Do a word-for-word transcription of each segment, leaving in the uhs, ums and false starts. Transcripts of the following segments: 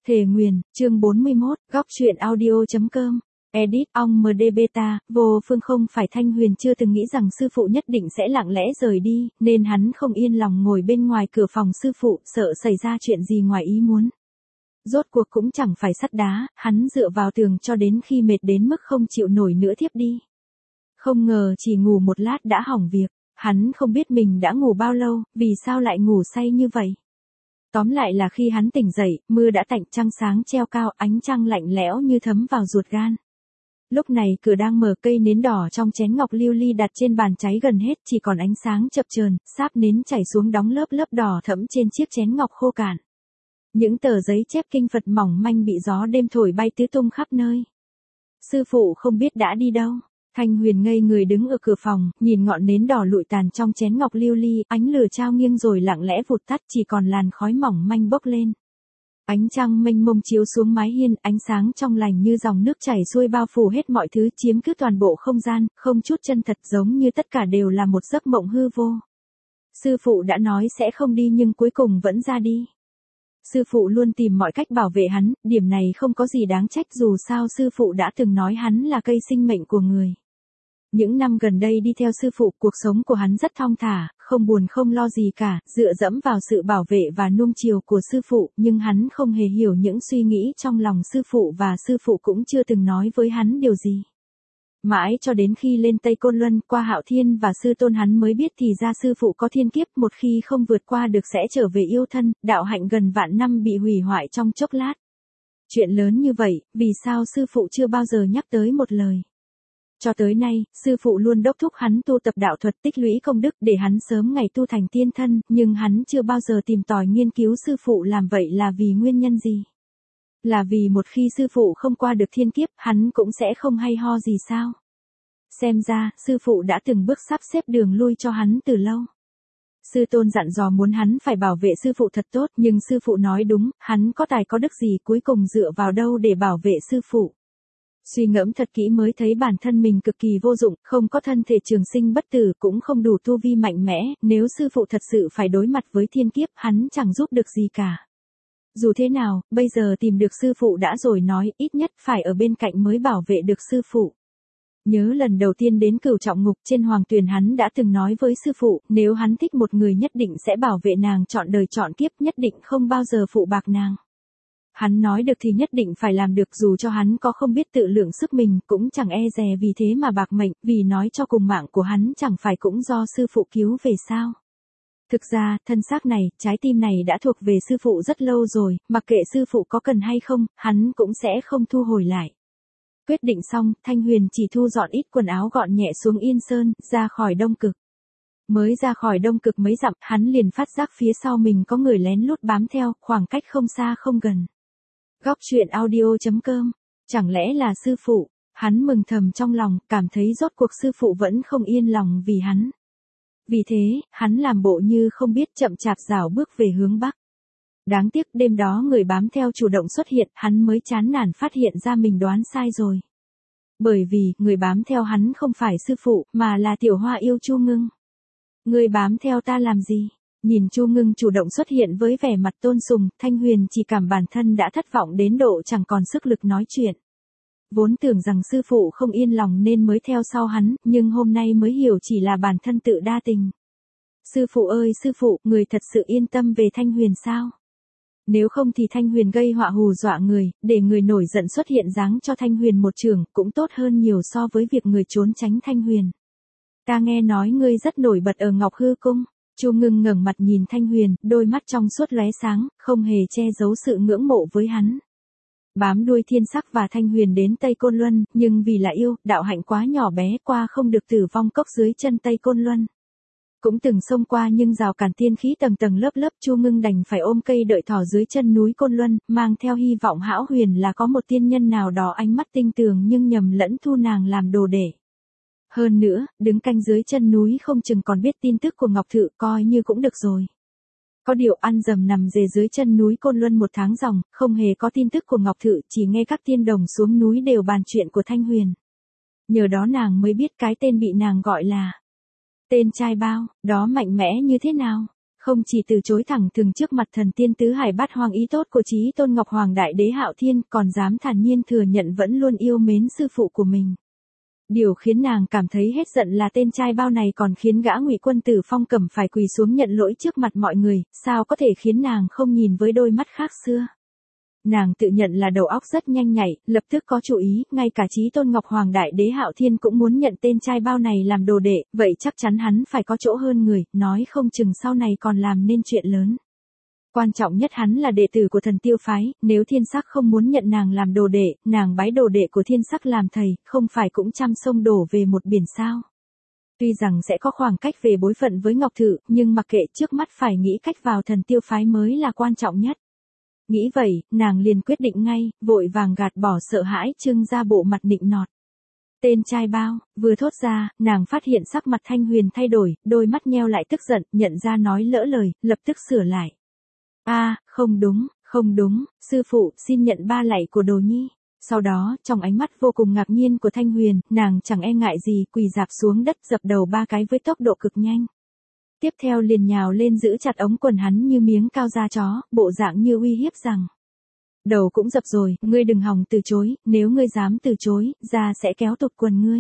Thề nguyền, chương bốn mươi mốt, góc truyện audio.com. Edit, ong em đê beta, vô phương không phải Thanh Huyền chưa từng nghĩ rằng sư phụ nhất định sẽ lặng lẽ rời đi, nên hắn không yên lòng ngồi bên ngoài cửa phòng sư phụ, sợ xảy ra chuyện gì ngoài ý muốn. Rốt cuộc cũng chẳng phải sắt đá, hắn dựa vào tường cho đến khi mệt đến mức không chịu nổi nữa thiếp đi. Không ngờ chỉ ngủ một lát đã hỏng việc, hắn không biết mình đã ngủ bao lâu, vì sao lại ngủ say như vậy. Tóm lại là khi hắn tỉnh dậy, mưa đã tạnh, trăng sáng treo cao, ánh trăng lạnh lẽo như thấm vào ruột gan. Lúc này cửa đang mở, cây nến đỏ trong chén ngọc lưu ly đặt trên bàn cháy gần hết, chỉ còn ánh sáng chập chờn, sáp nến chảy xuống đóng lớp lớp đỏ thẫm trên chiếc chén ngọc khô cạn. Những tờ giấy chép kinh Phật mỏng manh bị gió đêm thổi bay tứ tung khắp nơi. Sư phụ không biết đã đi đâu. Thanh Huyền ngây người đứng ở cửa phòng, nhìn ngọn nến đỏ lụi tàn trong chén ngọc lưu ly, ánh lửa trao nghiêng rồi lặng lẽ vụt tắt, chỉ còn làn khói mỏng manh bốc lên. Ánh trăng mênh mông chiếu xuống mái hiên, ánh sáng trong lành như dòng nước chảy xuôi bao phủ hết mọi thứ, chiếm cứ toàn bộ không gian, không chút chân thật, giống như tất cả đều là một giấc mộng hư vô. Sư phụ đã nói sẽ không đi nhưng cuối cùng vẫn ra đi. Sư phụ luôn tìm mọi cách bảo vệ hắn, điểm này không có gì đáng trách, dù sao sư phụ đã từng nói hắn là cây sinh mệnh của người. Những năm gần đây đi theo sư phụ, cuộc sống của hắn rất thong thả, không buồn không lo gì cả, dựa dẫm vào sự bảo vệ và nuông chiều của sư phụ, nhưng hắn không hề hiểu những suy nghĩ trong lòng sư phụ và sư phụ cũng chưa từng nói với hắn điều gì. Mãi cho đến khi lên Tây Côn Luân qua Hạo Thiên và sư tôn hắn mới biết thì ra sư phụ có thiên kiếp, một khi không vượt qua được sẽ trở về yêu thân, đạo hạnh gần vạn năm bị hủy hoại trong chốc lát. Chuyện lớn như vậy, vì sao sư phụ chưa bao giờ nhắc tới một lời? Cho tới nay, sư phụ luôn đốc thúc hắn tu tập đạo thuật, tích lũy công đức để hắn sớm ngày tu thành tiên thân, nhưng hắn chưa bao giờ tìm tòi nghiên cứu sư phụ làm vậy là vì nguyên nhân gì? Là vì một khi sư phụ không qua được thiên kiếp, hắn cũng sẽ không hay ho gì sao? Xem ra, sư phụ đã từng bước sắp xếp đường lui cho hắn từ lâu. Sư tôn dặn dò muốn hắn phải bảo vệ sư phụ thật tốt, nhưng sư phụ nói đúng, hắn có tài có đức gì, cuối cùng dựa vào đâu để bảo vệ sư phụ? Suy ngẫm thật kỹ mới thấy bản thân mình cực kỳ vô dụng, không có thân thể trường sinh bất tử, cũng không đủ tu vi mạnh mẽ, nếu sư phụ thật sự phải đối mặt với thiên kiếp, hắn chẳng giúp được gì cả. Dù thế nào, bây giờ tìm được sư phụ đã rồi, nói ít nhất phải ở bên cạnh mới bảo vệ được sư phụ. Nhớ lần đầu tiên đến Cửu Trọng Ngục trên Hoàng Tuyền, hắn đã từng nói với sư phụ, nếu hắn thích một người nhất định sẽ bảo vệ nàng trọn đời trọn kiếp, nhất định không bao giờ phụ bạc nàng. Hắn nói được thì nhất định phải làm được, dù cho hắn có không biết tự lượng sức mình, cũng chẳng e dè vì thế mà bạc mệnh, vì nói cho cùng mạng của hắn chẳng phải cũng do sư phụ cứu về sao. Thực ra, thân xác này, trái tim này đã thuộc về sư phụ rất lâu rồi, mặc kệ sư phụ có cần hay không, hắn cũng sẽ không thu hồi lại. Quyết định xong, Thanh Huyền chỉ thu dọn ít quần áo gọn nhẹ xuống Yên Sơn, ra khỏi Đông Cực. Mới ra khỏi Đông Cực mấy dặm, hắn liền phát giác phía sau mình có người lén lút bám theo, khoảng cách không xa không gần. Góc truyện audio.com. Chẳng lẽ là sư phụ? Hắn mừng thầm trong lòng, cảm thấy rốt cuộc sư phụ vẫn không yên lòng vì hắn. Vì thế, hắn làm bộ như không biết, chậm chạp rảo bước về hướng Bắc. Đáng tiếc đêm đó người bám theo chủ động xuất hiện, hắn mới chán nản phát hiện ra mình đoán sai rồi. Bởi vì, người bám theo hắn không phải sư phụ, mà là Tiểu Hoa yêu Chu Ngưng. Người bám theo ta làm gì? Nhìn Chu Ngưng chủ động xuất hiện với vẻ mặt tôn sùng, Thanh Huyền chỉ cảm bản thân đã thất vọng đến độ chẳng còn sức lực nói chuyện. Vốn tưởng rằng sư phụ không yên lòng nên mới theo sau hắn, nhưng hôm nay mới hiểu chỉ là bản thân tự đa tình. Sư phụ ơi sư phụ, người thật sự yên tâm về Thanh Huyền sao? Nếu không thì Thanh Huyền gây họa hù dọa người, để người nổi giận xuất hiện giáng cho Thanh Huyền một chưởng, cũng tốt hơn nhiều so với việc người trốn tránh Thanh Huyền. Ta nghe nói ngươi rất nổi bật ở Ngọc Hư Cung. Chu Ngưng ngẩng mặt nhìn Thanh Huyền, đôi mắt trong suốt lóe sáng, không hề che giấu sự ngưỡng mộ với hắn. Bám đuôi Thiên Sắc và Thanh Huyền đến Tây Côn Luân, nhưng vì là yêu, đạo hạnh quá nhỏ bé, qua không được Tử Vong Cốc dưới chân Tây Côn Luân. Cũng từng xông qua nhưng rào cản tiên khí tầng tầng lớp lớp, Chu Ngưng đành phải ôm cây đợi thỏ dưới chân núi Côn Luân, mang theo hy vọng hão huyền là có một tiên nhân nào đó ánh mắt tinh tường nhưng nhầm lẫn thu nàng làm đồ để. Hơn nữa, đứng canh dưới chân núi không chừng còn biết tin tức của Ngọc Thự, coi như cũng được rồi. Có điều ăn dầm nằm dề dưới chân núi Côn Luân một tháng ròng, không hề có tin tức của Ngọc Thự, chỉ nghe các tiên đồng xuống núi đều bàn chuyện của Thanh Huyền. Nhờ đó nàng mới biết cái tên bị nàng gọi là tên trai bao, đó mạnh mẽ như thế nào. Không chỉ từ chối thẳng thừng trước mặt thần tiên tứ hải bát hoang ý tốt của Chí Tôn Ngọc Hoàng Đại Đế Hạo Thiên, còn dám thản nhiên thừa nhận vẫn luôn yêu mến sư phụ của mình. Điều khiến nàng cảm thấy hết giận là tên trai bao này còn khiến gã Ngụy Quân tử Phong Cẩm phải quỳ xuống nhận lỗi trước mặt mọi người, sao có thể khiến nàng không nhìn với đôi mắt khác xưa. Nàng tự nhận là đầu óc rất nhanh nhạy, lập tức có chủ ý, ngay cả Chí Tôn Ngọc Hoàng Đại Đế Hạo Thiên cũng muốn nhận tên trai bao này làm đồ đệ, vậy chắc chắn hắn phải có chỗ hơn người, nói không chừng sau này còn làm nên chuyện lớn. Quan trọng nhất hắn là đệ tử của thần tiêu phái, nếu thiên sắc không muốn nhận nàng làm đồ đệ, nàng bái đồ đệ của thiên sắc làm thầy, không phải cũng trăm sông đổ về một biển sao. Tuy rằng sẽ có khoảng cách về bối phận với Ngọc Thự, nhưng mặc kệ, trước mắt phải nghĩ cách vào thần tiêu phái mới là quan trọng nhất. Nghĩ vậy, nàng liền quyết định ngay, vội vàng gạt bỏ sợ hãi, trưng ra bộ mặt nịnh nọt. Tên trai bao, vừa thốt ra, nàng phát hiện sắc mặt Thanh Huyền thay đổi, đôi mắt nheo lại tức giận, nhận ra nói lỡ lời, lập tức sửa lại. A, à, không đúng, không đúng, sư phụ, xin nhận ba lạy của đồ nhi. Sau đó, trong ánh mắt vô cùng ngạc nhiên của Thanh Huyền, nàng chẳng e ngại gì, quỳ rạp xuống đất dập đầu ba cái với tốc độ cực nhanh. Tiếp theo liền nhào lên giữ chặt ống quần hắn như miếng cao da chó, bộ dạng như uy hiếp rằng. Đầu cũng dập rồi, ngươi đừng hòng từ chối, nếu ngươi dám từ chối, da sẽ kéo tụt quần ngươi.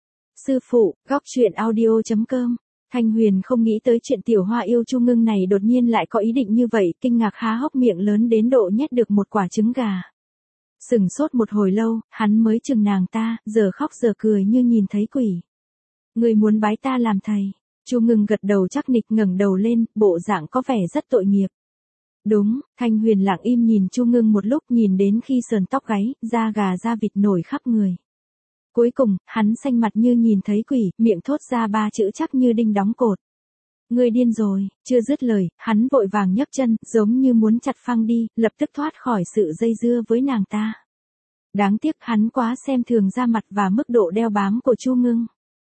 Sư phụ, góc truyện audio chấm com. Thanh Huyền không nghĩ tới chuyện tiểu hoa yêu Chu Ngưng này đột nhiên lại có ý định như vậy, kinh ngạc há hốc miệng lớn đến độ nhét được một quả trứng gà. Sừng sốt một hồi lâu, hắn mới chừng nàng ta, giờ khóc giờ cười như nhìn thấy quỷ. Ngươi muốn bái ta làm thầy. Chu Ngưng gật đầu chắc nịch ngẩng đầu lên, bộ dạng có vẻ rất tội nghiệp. Đúng, Thanh Huyền lặng im nhìn Chu Ngưng một lúc, nhìn đến khi sờn tóc gáy, da gà da vịt nổi khắp người. Cuối cùng, hắn xanh mặt như nhìn thấy quỷ, miệng thốt ra ba chữ chắc như đinh đóng cột. Ngươi điên rồi, chưa dứt lời, hắn vội vàng nhấc chân, giống như muốn chặt phăng đi, lập tức thoát khỏi sự dây dưa với nàng ta. Đáng tiếc hắn quá xem thường da mặt và mức độ đeo bám của Chu Ngưng.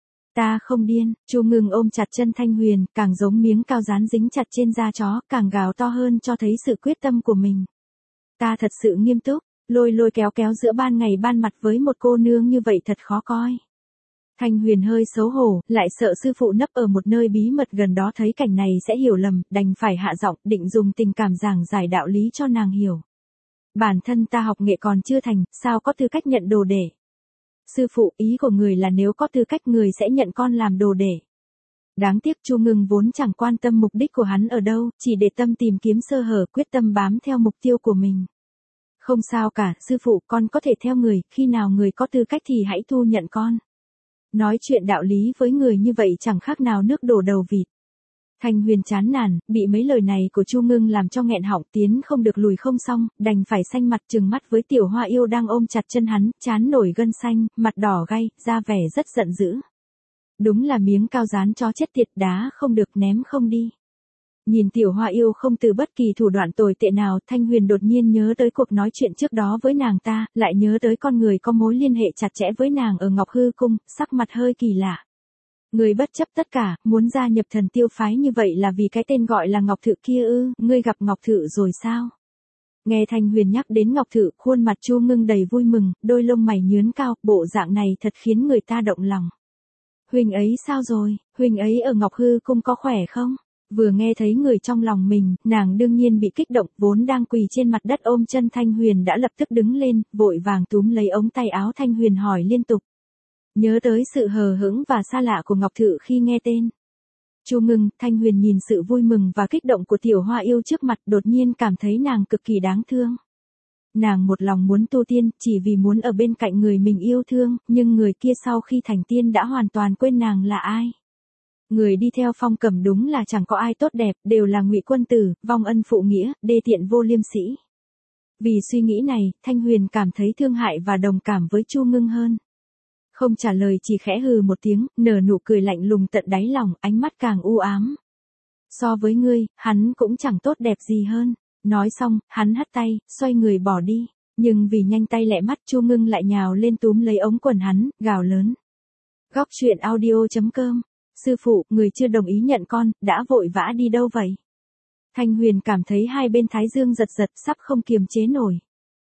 Ta không điên, Chu Ngưng ôm chặt chân Thanh Huyền, càng giống miếng cao dán dính chặt trên da chó, càng gào to hơn cho thấy sự quyết tâm của mình. Ta thật sự nghiêm túc, lôi lôi kéo kéo giữa ban ngày ban mặt với một cô nương như vậy thật khó coi. Thanh Huyền hơi xấu hổ, lại sợ sư phụ nấp ở một nơi bí mật gần đó thấy cảnh này sẽ hiểu lầm, đành phải hạ giọng, định dùng tình cảm giảng giải đạo lý cho nàng hiểu. Bản thân ta học nghệ còn chưa thành, sao có tư cách nhận đồ đệ. Sư phụ, ý của người là nếu có tư cách người sẽ nhận con làm đồ đệ. Đáng tiếc Chu Ngưng vốn chẳng quan tâm mục đích của hắn ở đâu, chỉ để tâm tìm kiếm sơ hở, quyết tâm bám theo mục tiêu của mình. Không sao cả, sư phụ, con có thể theo người, khi nào người có tư cách thì hãy thu nhận con. Nói chuyện đạo lý với người như vậy chẳng khác nào nước đổ đầu vịt. Thanh Huyền chán nản, bị mấy lời này của Chu Ngưng làm cho nghẹn họng, tiến không được lùi không xong, đành phải xanh mặt trừng mắt với tiểu hoa yêu đang ôm chặt chân hắn, chán nổi gân xanh, mặt đỏ gay, ra vẻ rất giận dữ. Đúng là miếng cao dán chó chết tiệt, đá không được ném không đi. Nhìn tiểu hoa yêu không từ bất kỳ thủ đoạn tồi tệ nào, Thanh Huyền đột nhiên nhớ tới cuộc nói chuyện trước đó với nàng ta, lại nhớ tới con người có mối liên hệ chặt chẽ với nàng ở Ngọc Hư Cung, sắc mặt hơi kỳ lạ. Ngươi bất chấp tất cả, muốn gia nhập thần tiêu phái như vậy là vì cái tên gọi là Ngọc Thự kia ư, ngươi gặp Ngọc Thự rồi sao? Nghe Thanh Huyền nhắc đến Ngọc Thự, khuôn mặt Chu Ngưng đầy vui mừng, đôi lông mày nhướn cao, bộ dạng này thật khiến người ta động lòng. Huynh ấy sao rồi, huynh ấy ở Ngọc Hư Cung có khỏe không? Vừa nghe thấy người trong lòng mình, nàng đương nhiên bị kích động, vốn đang quỳ trên mặt đất ôm chân Thanh Huyền đã lập tức đứng lên, vội vàng túm lấy ống tay áo Thanh Huyền hỏi liên tục. Nhớ tới sự hờ hững và xa lạ của Ngọc Thự khi nghe tên. Chu Ngưng, Thanh Huyền nhìn sự vui mừng và kích động của tiểu hoa yêu trước mặt, đột nhiên cảm thấy nàng cực kỳ đáng thương. Nàng một lòng muốn tu tiên, chỉ vì muốn ở bên cạnh người mình yêu thương, nhưng người kia sau khi thành tiên đã hoàn toàn quên nàng là ai. Người đi theo Phong Cẩm đúng là chẳng có ai tốt đẹp, đều là Ngụy Quân tử, vong ân phụ nghĩa, đê tiện vô liêm sỉ. Vì suy nghĩ này, Thanh Huyền cảm thấy thương hại và đồng cảm với Chu Ngưng hơn. Không trả lời, chỉ khẽ hừ một tiếng, nở nụ cười lạnh lùng tận đáy lòng, ánh mắt càng u ám. So với ngươi, hắn cũng chẳng tốt đẹp gì hơn. Nói xong, hắn hất tay, xoay người bỏ đi. Nhưng vì nhanh tay lẹ mắt, Chu Ngưng lại nhào lên túm lấy ống quần hắn, gào lớn. Góc truyện audio chấm com. Sư phụ, người chưa đồng ý nhận con, đã vội vã đi đâu vậy? Thanh Huyền cảm thấy hai bên thái dương giật giật, sắp không kiềm chế nổi.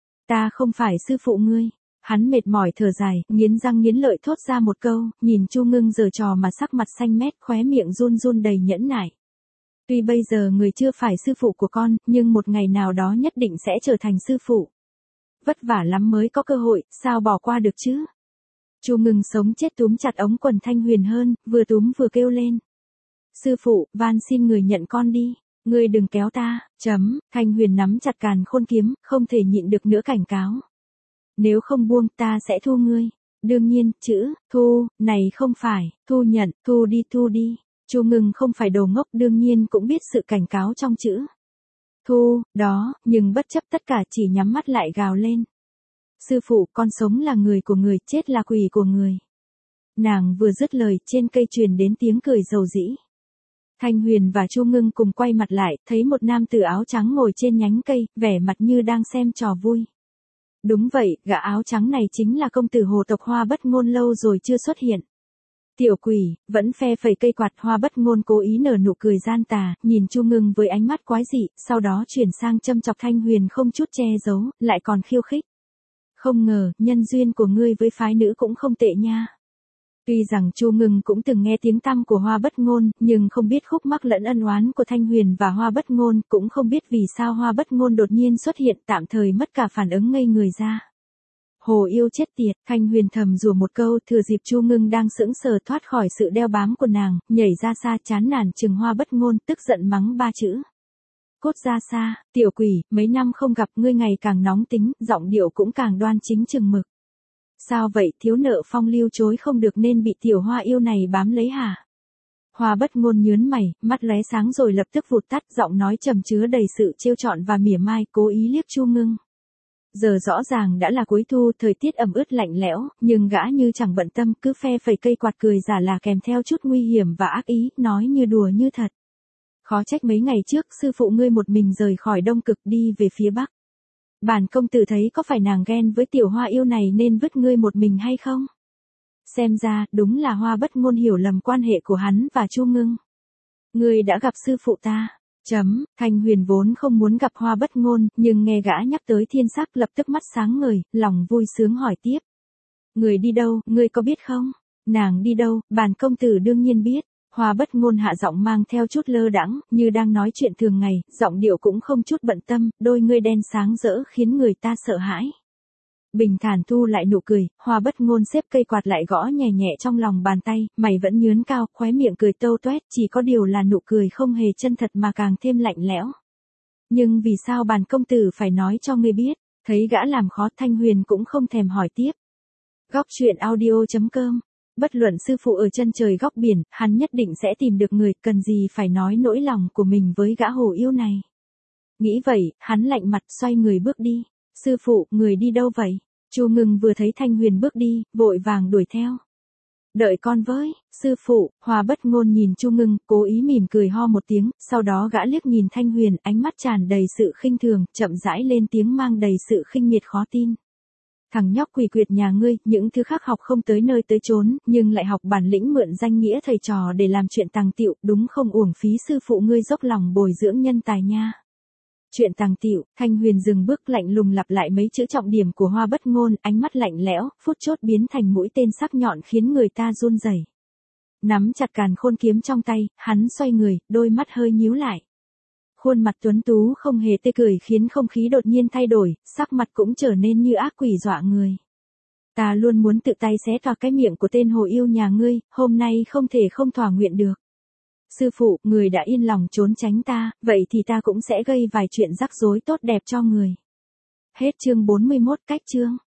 Ta không phải sư phụ ngươi. Hắn mệt mỏi thở dài, nghiến răng nghiến lợi thốt ra một câu, nhìn Chu Ngưng giở trò mà sắc mặt xanh mét, khóe miệng run run đầy nhẫn nại. Tuy bây giờ người chưa phải sư phụ của con, nhưng một ngày nào đó nhất định sẽ trở thành sư phụ. Vất vả lắm mới có cơ hội, sao bỏ qua được chứ? Chu Ngưng sống chết túm chặt ống quần Thanh Huyền hơn, vừa túm vừa kêu lên. Sư phụ, van xin người nhận con đi, người đừng kéo ta, chấm, Thanh Huyền nắm chặt càn khôn kiếm, không thể nhịn được nữa cảnh cáo. Nếu không buông ta sẽ thu ngươi. Đương nhiên, chữ, thu, này không phải, thu nhận, thu đi thu đi. Chu Ngưng không phải đồ ngốc, đương nhiên cũng biết sự cảnh cáo trong chữ thu, đó, nhưng bất chấp tất cả chỉ nhắm mắt lại gào lên. Sư phụ, con sống là người của người, chết là quỷ của người. Nàng vừa dứt lời, trên cây truyền đến tiếng cười rầu rĩ. Thanh Huyền và Chu Ngưng cùng quay mặt lại, thấy một nam tử áo trắng ngồi trên nhánh cây, vẻ mặt như đang xem trò vui. Đúng vậy, gã áo trắng này chính là công tử hồ tộc Hoa Bất Ngôn, lâu rồi chưa xuất hiện. Tiểu quỷ, vẫn phe phẩy cây quạt. Hoa Bất Ngôn cố ý nở nụ cười gian tà, nhìn Chu Ngưng với ánh mắt quái dị, sau đó chuyển sang châm chọc Thanh Huyền không chút che giấu, lại còn khiêu khích. Không ngờ, nhân duyên của ngươi với phái nữ cũng không tệ nha. Tuy rằng Chu Ngưng cũng từng nghe tiếng tăm của Hoa Bất Ngôn, nhưng không biết khúc mắc lẫn ân oán của Thanh Huyền và Hoa Bất Ngôn, cũng không biết vì sao Hoa Bất Ngôn đột nhiên xuất hiện, tạm thời mất cả phản ứng ngây người ra. Hồ yêu chết tiệt, Thanh Huyền thầm rủa một câu, thừa dịp Chu Ngưng đang sững sờ thoát khỏi sự đeo bám của nàng, nhảy ra xa chán nản chừng Hoa Bất Ngôn, tức giận mắng ba chữ. Cút ra xa, tiểu quỷ, mấy năm không gặp ngươi ngày càng nóng tính, giọng điệu cũng càng đoan chính chừng mực. Sao vậy, thiếu nợ phong lưu chối không được nên bị tiểu hoa yêu này bám lấy hả? Hoa Bất Ngôn nhướng mày, mắt lóe sáng rồi lập tức vụt tắt, giọng nói trầm chứa đầy sự trêu chọn và mỉa mai, cố ý liếc Chu Ngưng. Giờ rõ ràng đã là cuối thu, thời tiết ẩm ướt lạnh lẽo, nhưng gã như chẳng bận tâm, cứ phe phẩy cây quạt cười giả là kèm theo chút nguy hiểm và ác ý, nói như đùa như thật. Khó trách mấy ngày trước, sư phụ ngươi một mình rời khỏi Đông Cực đi về phía Bắc. Bản công tử thấy có phải nàng ghen với tiểu hoa yêu này nên vứt ngươi một mình hay không? Xem ra, đúng là Hoa Bất Ngôn hiểu lầm quan hệ của hắn và Chu Ngưng. Ngươi đã gặp sư phụ ta. Chấm, Thanh Huyền vốn không muốn gặp Hoa Bất Ngôn, nhưng nghe gã nhắc tới thiên sắc lập tức mắt sáng ngời, lòng vui sướng hỏi tiếp. Người đi đâu, ngươi có biết không? Nàng đi đâu, bản công tử đương nhiên biết. Hoa Bất Ngôn hạ giọng mang theo chút lơ đãng, như đang nói chuyện thường ngày, giọng điệu cũng không chút bận tâm, đôi ngươi đen sáng rỡ khiến người ta sợ hãi. Bình thản thu lại nụ cười, Hoa Bất Ngôn xếp cây quạt lại gõ nhẹ nhẹ trong lòng bàn tay, mày vẫn nhướng cao, khóe miệng cười tâu toét, chỉ có điều là nụ cười không hề chân thật mà càng thêm lạnh lẽo. Nhưng vì sao bản công tử phải nói cho ngươi biết? Thấy gã làm khó, Thanh Huyền cũng không thèm hỏi tiếp. Góc truyện audio chấm com. Bất luận sư phụ ở chân trời góc biển, hắn nhất định sẽ tìm được người, cần gì phải nói nỗi lòng của mình với gã hồ yêu này. Nghĩ vậy, hắn lạnh mặt xoay người bước đi. Sư phụ, người đi đâu vậy? Chu Ngưng vừa thấy Thanh Huyền bước đi, vội vàng đuổi theo. Đợi con với, sư phụ. Hoa Bất Ngôn nhìn Chu Ngưng, cố ý mỉm cười ho một tiếng, sau đó gã liếc nhìn Thanh Huyền, ánh mắt tràn đầy sự khinh thường, chậm rãi lên tiếng mang đầy sự khinh miệt khó tin. Thằng nhóc quỷ quyệt nhà ngươi, những thứ khác học không tới nơi tới chốn, nhưng lại học bản lĩnh mượn danh nghĩa thầy trò để làm chuyện tàng tiệu, đúng không uổng phí sư phụ ngươi dốc lòng bồi dưỡng nhân tài nha. Chuyện tàng tiệu, Thanh Huyền dừng bước lạnh lùng lặp lại mấy chữ trọng điểm của Hoa Bất Ngôn, ánh mắt lạnh lẽo, phút chốt biến thành mũi tên sắc nhọn khiến người ta run rẩy. Nắm chặt càn khôn kiếm trong tay, hắn xoay người, đôi mắt hơi nhíu lại. Khuôn mặt tuấn tú không hề tươi cười khiến không khí đột nhiên thay đổi, sắc mặt cũng trở nên như ác quỷ dọa người. Ta luôn muốn tự tay xé toạc cái miệng của tên hồ yêu nhà ngươi, hôm nay không thể không thỏa nguyện được. Sư phụ, người đã yên lòng trốn tránh ta, vậy thì ta cũng sẽ gây vài chuyện rắc rối tốt đẹp cho người. Hết chương bốn mươi mốt, cách chương.